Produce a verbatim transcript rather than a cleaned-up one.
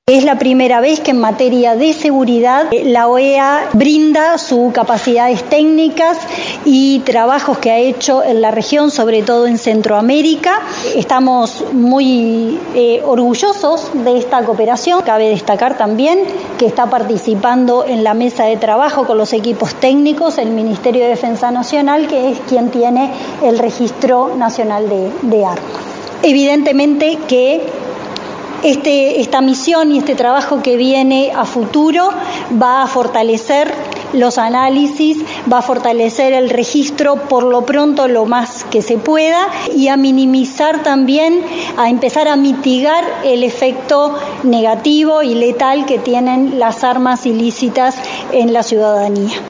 Es la primera vez que en materia de seguridad la O E A brinda sus capacidades técnicas y trabajos que ha hecho en la región, sobre todo en Centroamérica. Estamos muy eh, orgullosos de esta cooperación. Cabe destacar también que está participando en la mesa de trabajo con los equipos técnicos el Ministerio de Defensa Nacional, que es quien tiene el Registro Nacional de, de Armas. Evidentemente que Este, esta misión y este trabajo que viene a futuro va a fortalecer los análisis, va a fortalecer el registro por lo pronto lo más que se pueda y a minimizar también, a empezar a mitigar el efecto negativo y letal que tienen las armas ilícitas en la ciudadanía.